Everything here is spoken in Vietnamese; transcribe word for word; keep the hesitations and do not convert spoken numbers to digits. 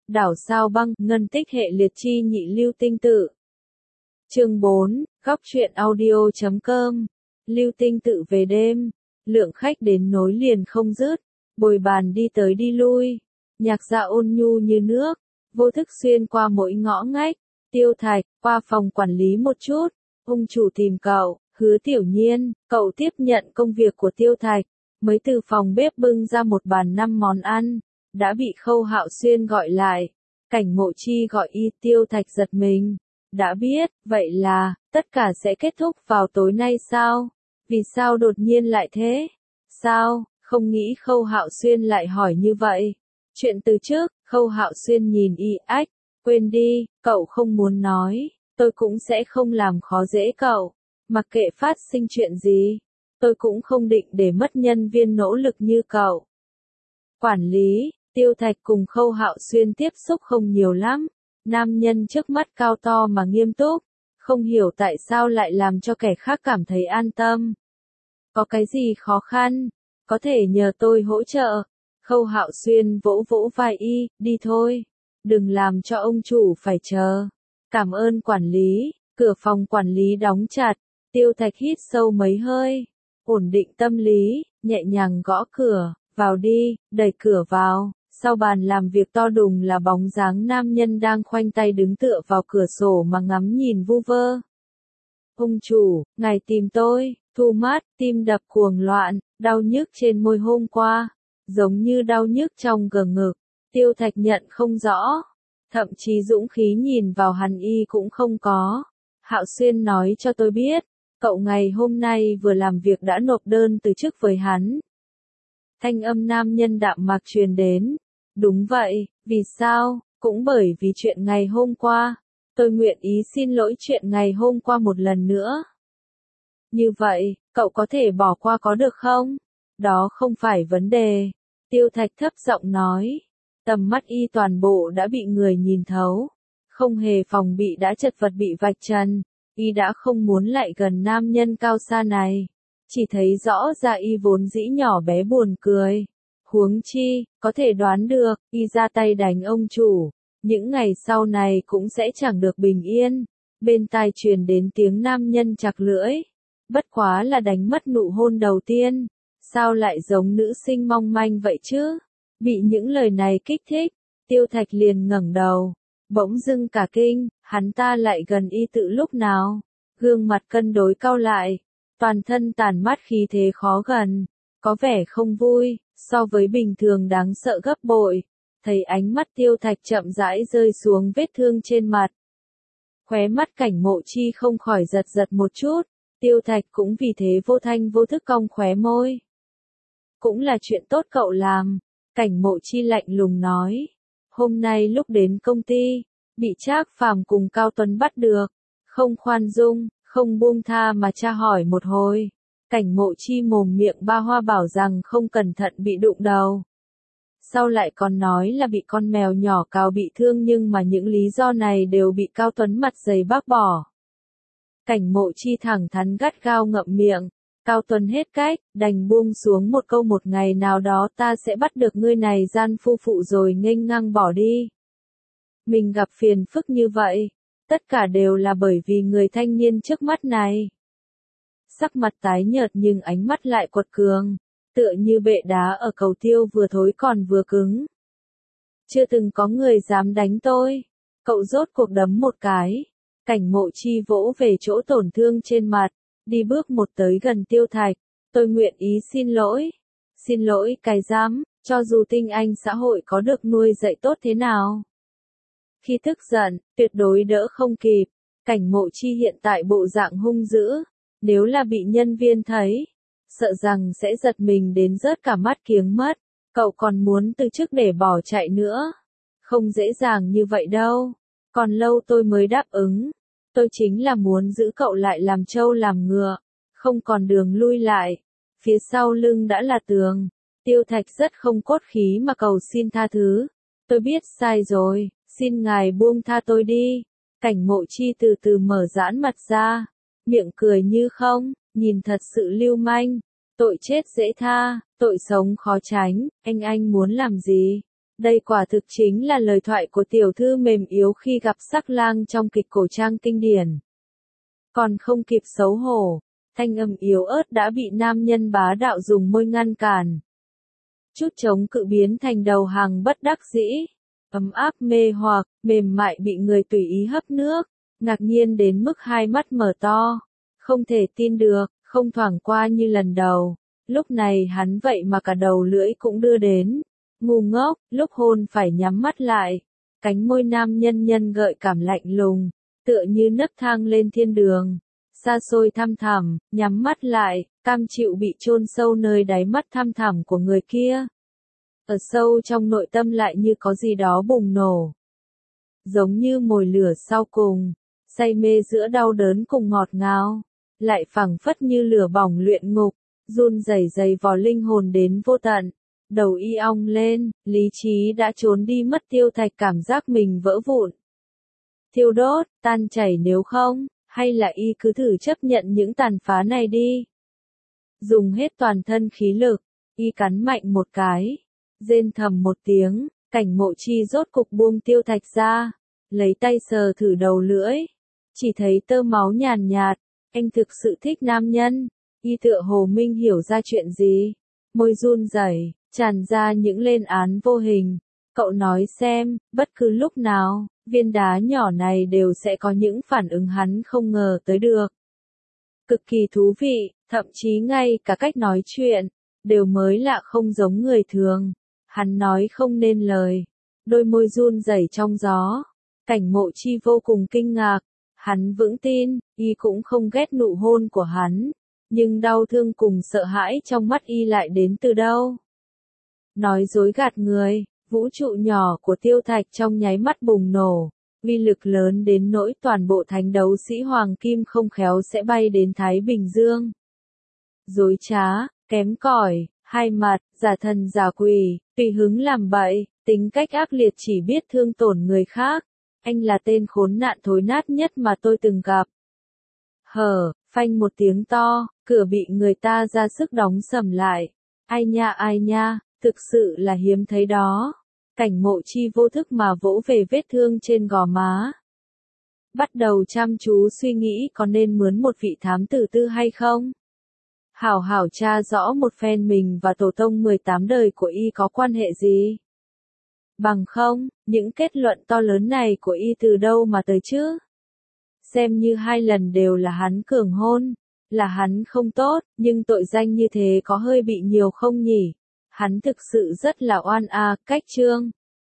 Đảo sao băng, ngân tích hệ liệt chi nhị lưu tinh tự. Chương bốn, góc truyện audio chấm com. Lưu tinh tự về đêm, lượng khách đến nối liền không dứt, bồi bàn đi tới đi lui, nhạc dạ ôn nhu như nước, vô thức xuyên qua mỗi ngõ ngách. Tiêu Thạch, qua phòng quản lý một chút, ông chủ tìm cậu. Hứa Tiểu Nhiên, cậu tiếp nhận công việc của Tiêu Thạch, mới từ phòng bếp bưng ra một bàn năm món ăn, đã bị Khâu Hạo Xuyên gọi lại. Cảnh Mộ Chi gọi y. Tiêu Thạch giật mình, đã biết, vậy là, tất cả sẽ kết thúc vào tối nay sao? Vì sao đột nhiên lại thế? Sao, không nghĩ Khâu Hạo Xuyên lại hỏi như vậy? Chuyện từ trước, Khâu Hạo Xuyên nhìn y. Ách, quên đi, cậu không muốn nói, tôi cũng sẽ không làm khó dễ cậu. Mặc kệ phát sinh chuyện gì, tôi cũng không định để mất nhân viên nỗ lực như cậu. Quản lý, Tiêu Thạch cùng Khâu Hạo Xuyên tiếp xúc không nhiều lắm, nam nhân trước mắt cao to mà nghiêm túc, không hiểu tại sao lại làm cho kẻ khác cảm thấy an tâm. Có cái gì khó khăn, có thể nhờ tôi hỗ trợ. Khâu Hạo Xuyên vỗ vỗ vai y, đi thôi, đừng làm cho ông chủ phải chờ. Cảm ơn quản lý. Cửa phòng quản lý đóng chặt. Tiêu Thạch hít sâu mấy hơi, ổn định tâm lý, nhẹ nhàng gõ cửa, vào đi, đẩy cửa vào. Sau bàn làm việc to đùng là bóng dáng nam nhân đang khoanh tay đứng tựa vào cửa sổ mà ngắm nhìn vu vơ. Ông chủ, ngài tìm tôi. Thu mắt, tim đập cuồng loạn, đau nhức trên môi hôm qua, giống như đau nhức trong gờ ngực. Tiêu Thạch nhận không rõ, thậm chí dũng khí nhìn vào hắn y cũng không có. Hạo Xuyên nói cho tôi biết, cậu ngày hôm nay vừa làm việc đã nộp đơn từ chức với hắn. Thanh âm nam nhân đạm mạc truyền đến. Đúng vậy, vì sao? Cũng bởi vì chuyện ngày hôm qua. Tôi nguyện ý xin lỗi chuyện ngày hôm qua một lần nữa. Như vậy, cậu có thể bỏ qua có được không? Đó không phải vấn đề. Tiêu Thạch thấp giọng nói. Tầm mắt y toàn bộ đã bị người nhìn thấu. Không hề phòng bị đã chật vật bị vạch trần. Y đã không muốn lại gần nam nhân cao xa này. Chỉ thấy rõ ra y vốn dĩ nhỏ bé buồn cười. Huống chi, có thể đoán được, y ra tay đánh ông chủ. Những ngày sau này cũng sẽ chẳng được bình yên. Bên tai truyền đến tiếng nam nhân chặt lưỡi. Bất quá là đánh mất nụ hôn đầu tiên. Sao lại giống nữ sinh mong manh vậy chứ? Bị những lời này kích thích, Tiêu Thạch liền ngẩng đầu. Bỗng dưng cả kinh, hắn ta lại gần y tự lúc nào? Gương mặt cân đối cau lại, toàn thân tản mát khí thế khó gần, có vẻ không vui, so với bình thường đáng sợ gấp bội. Thấy ánh mắt Tiêu Thạch chậm rãi rơi xuống vết thương trên mặt. Khóe mắt Cảnh Mộ Chi không khỏi giật giật một chút, Tiêu Thạch cũng vì thế vô thanh vô thức cong khóe môi. Cũng là chuyện tốt cậu làm, Cảnh Mộ Chi lạnh lùng nói. Hôm nay lúc đến công ty, bị Trác Phàm cùng Cao Tuấn bắt được, không khoan dung, không buông tha mà tra hỏi một hồi. Cảnh Mộ Chi mồm miệng ba hoa bảo rằng không cẩn thận bị đụng đầu. Sau lại còn nói là bị con mèo nhỏ cào bị thương, nhưng mà những lý do này đều bị Cao Tuấn mặt dày bác bỏ. Cảnh Mộ Chi thẳng thắn gắt gao ngậm miệng. Cao Tuấn hết cách, đành buông xuống một câu một ngày nào đó ta sẽ bắt được ngươi này gian phu phụ rồi nghênh ngang bỏ đi. Mình gặp phiền phức như vậy, tất cả đều là bởi vì người thanh niên trước mắt này. Sắc mặt tái nhợt nhưng ánh mắt lại quật cường, tựa như bệ đá ở cầu tiêu vừa thối còn vừa cứng. Chưa từng có người dám đánh tôi, cậu rốt cuộc đấm một cái. Cảnh Mộ Chi vỗ về chỗ tổn thương trên mặt, đi bước một tới gần Tiêu Thạch. Tôi nguyện ý xin lỗi. Xin lỗi cái dám, cho dù tinh anh xã hội có được nuôi dạy tốt thế nào. Khi tức giận, tuyệt đối đỡ không kịp. Cảnh Mộ Chi hiện tại bộ dạng hung dữ, nếu là bị nhân viên thấy, sợ rằng sẽ giật mình đến rớt cả mắt kiếng mất. Cậu còn muốn từ chức để bỏ chạy nữa. Không dễ dàng như vậy đâu. Còn lâu tôi mới đáp ứng. Tôi chính là muốn giữ cậu lại làm trâu làm ngựa, không còn đường lui lại. Phía sau lưng đã là tường. Tiêu Thạch rất không cốt khí mà cầu xin tha thứ. Tôi biết sai rồi, xin ngài buông tha tôi đi. Cảnh Mộ Chi từ từ mở giãn mặt ra, miệng cười như không, nhìn thật sự lưu manh. Tội chết dễ tha, tội sống khó tránh, anh anh muốn làm gì? Đây quả thực chính là lời thoại của tiểu thư mềm yếu khi gặp sắc lang trong kịch cổ trang kinh điển. Còn không kịp xấu hổ, thanh âm yếu ớt đã bị nam nhân bá đạo dùng môi ngăn cản. Chút chống cự biến thành đầu hàng bất đắc dĩ, ấm áp mê hoặc, mềm mại bị người tùy ý hấp nước, ngạc nhiên đến mức hai mắt mở to, không thể tin được, không thoảng qua như lần đầu. Lúc này hắn vậy mà cả đầu lưỡi cũng đưa đến. Ngu ngốc, lúc hôn phải nhắm mắt lại. Cánh môi nam nhân nhân gợi cảm lạnh lùng, tựa như nấc thang lên thiên đường. Xa xôi thăm thẳm, nhắm mắt lại, cam chịu bị chôn sâu nơi đáy mắt thăm thẳm của người kia. Ở sâu trong nội tâm lại như có gì đó bùng nổ. Giống như mồi lửa sau cùng, say mê giữa đau đớn cùng ngọt ngào, lại phảng phất như lửa bỏng luyện ngục, run rẩy dày vò linh hồn đến vô tận. Đầu y ong lên, lý trí đã trốn đi mất, Tiêu Thạch cảm giác mình vỡ vụn. Thiêu đốt, tan chảy nếu không, hay là y cứ thử chấp nhận những tàn phá này đi. Dùng hết toàn thân khí lực, y cắn mạnh một cái, rên thầm một tiếng, Cảnh Mộ Chi rốt cục buông Tiêu Thạch ra, lấy tay sờ thử đầu lưỡi, chỉ thấy tơ máu nhàn nhạt, anh thực sự thích nam nhân, y tựa hồ minh hiểu ra chuyện gì, môi run rẩy, tràn ra những lên án vô hình. Cậu nói xem, bất cứ lúc nào, viên đá nhỏ này đều sẽ có những phản ứng hắn không ngờ tới được. Cực kỳ thú vị, thậm chí ngay cả cách nói chuyện, đều mới lạ không giống người thường. Hắn nói không nên lời, đôi môi run rẩy trong gió. Cảnh Mộ Chi vô cùng kinh ngạc, hắn vững tin, y cũng không ghét nụ hôn của hắn, nhưng đau thương cùng sợ hãi trong mắt y lại đến từ đâu? Nói dối gạt người, vũ trụ nhỏ của Tiêu Thạch trong nháy mắt bùng nổ, uy lực lớn đến nỗi toàn bộ thánh đấu sĩ Hoàng Kim không khéo sẽ bay đến Thái Bình Dương. Dối trá, kém cỏi, hai mặt, giả thần giả quỷ, tùy hứng làm bậy, tính cách ác liệt chỉ biết thương tổn người khác. Anh là tên khốn nạn thối nát nhất mà tôi từng gặp. Hở, phanh một tiếng to, cửa bị người ta ra sức đóng sầm lại. Ai nha ai nha, thực sự là hiếm thấy đó. Cảnh Mộ Chi vô thức mà vỗ về vết thương trên gò má. Bắt đầu chăm chú suy nghĩ có nên mướn một vị thám tử tư hay không? Hảo hảo tra rõ một phen mình và tổ tông mười tám đời của y có quan hệ gì? Bằng không, những kết luận to lớn này của y từ đâu mà tới chứ? Xem như hai lần đều là hắn cường hôn, là hắn không tốt, nhưng tội danh như thế có hơi bị nhiều không nhỉ? Hắn thực sự rất là oan a, cách chương.